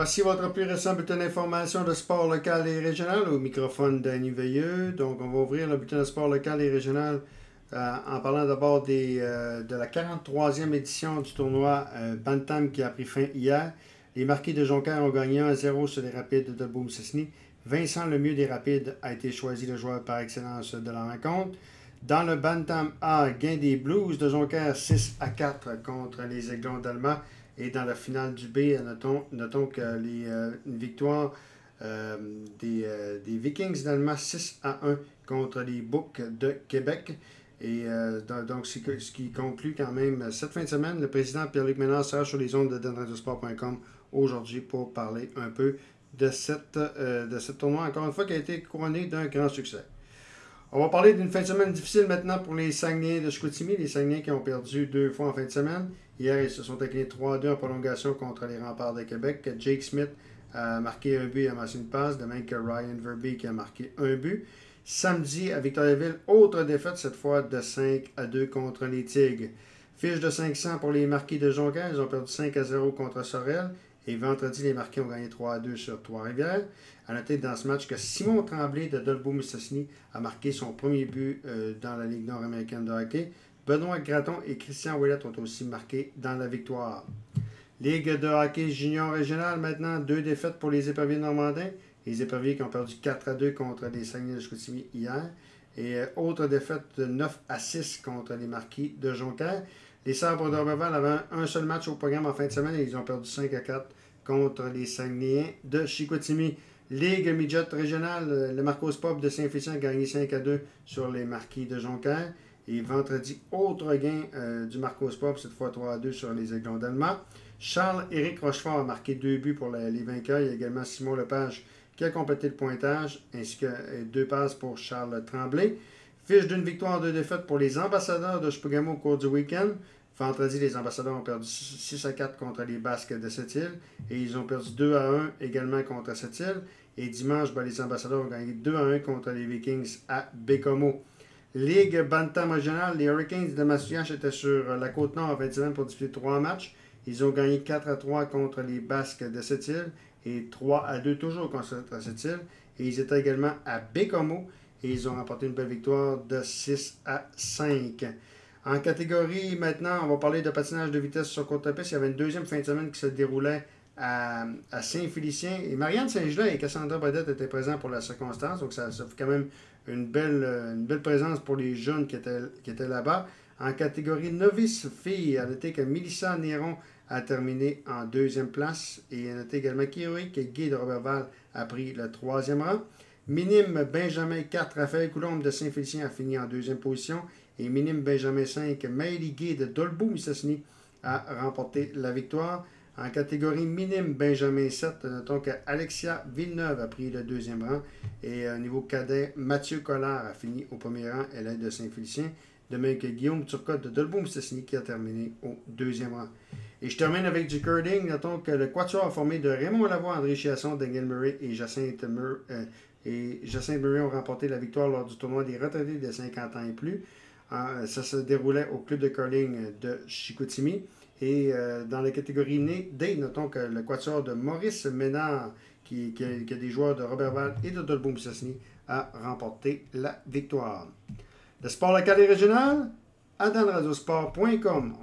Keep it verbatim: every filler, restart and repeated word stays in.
Voici votre plus récent bulletin d'information de sport local et régional au microphone d'Annie Veilleux. Donc, on va ouvrir le bulletin de sport local et régional euh, en parlant d'abord des, euh, de la quarante-troisième édition du tournoi euh, Bantam qui a pris fin hier. Les Marquis de Jonquière ont gagné un à zéro sur les Rapides de Beaume-Cessny. Vincent Lemieux des Rapides a été choisi le joueur par excellence de la rencontre. Dans le Bantam A, gain des Blues de Jonquière six à quatre contre les Aiglons d'Alma. Et dans la finale du B, notons, notons que les, euh, une victoire euh, des, euh, des Vikings d'Alma six à un contre les Boucs de Québec. Et euh, donc, ce qui conclut quand même cette fin de semaine. Le président Pierre-Luc Ménard sera sur les ondes de danradiosport point com aujourd'hui pour parler un peu de cette, euh, de ce tournoi, encore une fois, qui a été couronné d'un grand succès. On va parler d'une fin de semaine difficile maintenant pour les Saguenayens de Chicoutimi. Les Saguenayens qui ont perdu deux fois en fin de semaine. Hier, ils se sont inclinés trois à deux en prolongation contre les Remparts de Québec. Jake Smith a marqué un but et a amassé une passe, de même que Ryan Verby qui a marqué un but. Samedi, à Victoriaville, autre défaite, cette fois de cinq à deux contre les Tigres. Fiche de cinq cents pour les Marquis de Jonquière. Ils ont perdu cinq à zéro contre Sorel. Et vendredi, les Marquis ont gagné trois à deux sur Trois-Rivières. À noter dans ce match que Simon Tremblay de Dolbeau-Mistassini a marqué son premier but euh, dans la Ligue nord-américaine de hockey. Benoît Gratton et Christian Ouellette ont aussi marqué dans la victoire. Ligue de hockey junior régional, maintenant, deux défaites pour les Éperviers normandins. Les Éperviers qui ont perdu quatre à deux contre les Saguenay de Chicoutimi hier. Et euh, autre défaite de neuf à six contre les Marquis de Jonquière. Les Sabres d'Orbeval avaient un seul match au programme en fin de semaine et ils ont perdu cinq à quatre contre les Saguenayens de Chicoutimi. Ligue midget régionale, le Marcos Pop de Saint-Félicien a gagné cinq à deux sur les Marquis de Jonquière. Et vendredi, autre gain euh, du Marcos Pop, cette fois trois à deux sur les Aiglons d'Alma. Charles-Éric Rochefort a marqué deux buts pour la, les vainqueurs. Il y a également Simon Lepage qui a complété le pointage, ainsi que euh, deux passes pour Charles Tremblay. Fiche d'une victoire, deux défaites pour les ambassadeurs de Chipougamau au cours du week-end. Vendredi, les ambassadeurs ont perdu six à quatre contre les Basques de Sept-Îles et ils ont perdu deux à un également contre Sept-Îles. Et dimanche, ben, les ambassadeurs ont gagné deux à un contre les Vikings à Bécomo. Ligue Bantam régionale, les Hurricanes de Massouillache étaient sur la Côte-Nord en fin de semaine pour disputer trois matchs. Ils ont gagné quatre à trois contre les Basques de Sept-Îles et trois à deux toujours contre Sept-Îles. Et ils étaient également à Bécomo et ils ont remporté une belle victoire de six à cinq. En catégorie, maintenant, on va parler de patinage de vitesse sur courte piste. Il y avait une deuxième fin de semaine qui se déroulait à, à Saint-Félicien. Et Marianne Saint-Gelais et Cassandra Bodette étaient présents pour la circonstance. Donc, ça, ça fait quand même une belle, une belle présence pour les jeunes qui étaient, qui étaient là-bas. En catégorie novice filles, à noter que Mélissa Néron a terminé en deuxième place. Et à noter également qu'Héroïque Guy de Robertval a pris le troisième rang. Minime Benjamin quatre, Raphaël Coulombe de Saint-Félicien a fini en deuxième position. Et minime Benjamin cinq, Maëlie Guy de Dolbeau-Mistassini a remporté la victoire. En catégorie minime Benjamin sept, notons qu'Alexia Villeneuve a pris le deuxième rang. Et au niveau cadet, Mathieu Collard a fini au premier rang, elle est de Saint-Félicien. De même que Guillaume Turcotte de Dolbeau-Mistassini qui a terminé au deuxième rang. Et je termine avec du curling. Notons que le quatuor formé de Raymond Lavoie, André Chiasson, Daniel Murray et Jacinthe Murray, euh, et Jacinthe Murray ont remporté la victoire lors du tournoi des retraités de cinquante ans et plus. Euh, ça se déroulait au club de curling de Chicoutimi. Et euh, dans la catégorie D, notons que le quatuor de Maurice Ménard, qui, qui, a, qui a des joueurs de Robertval et de Dolbeau-Mistassini, a remporté la victoire. Le sport local et régional, à danradiosport point com.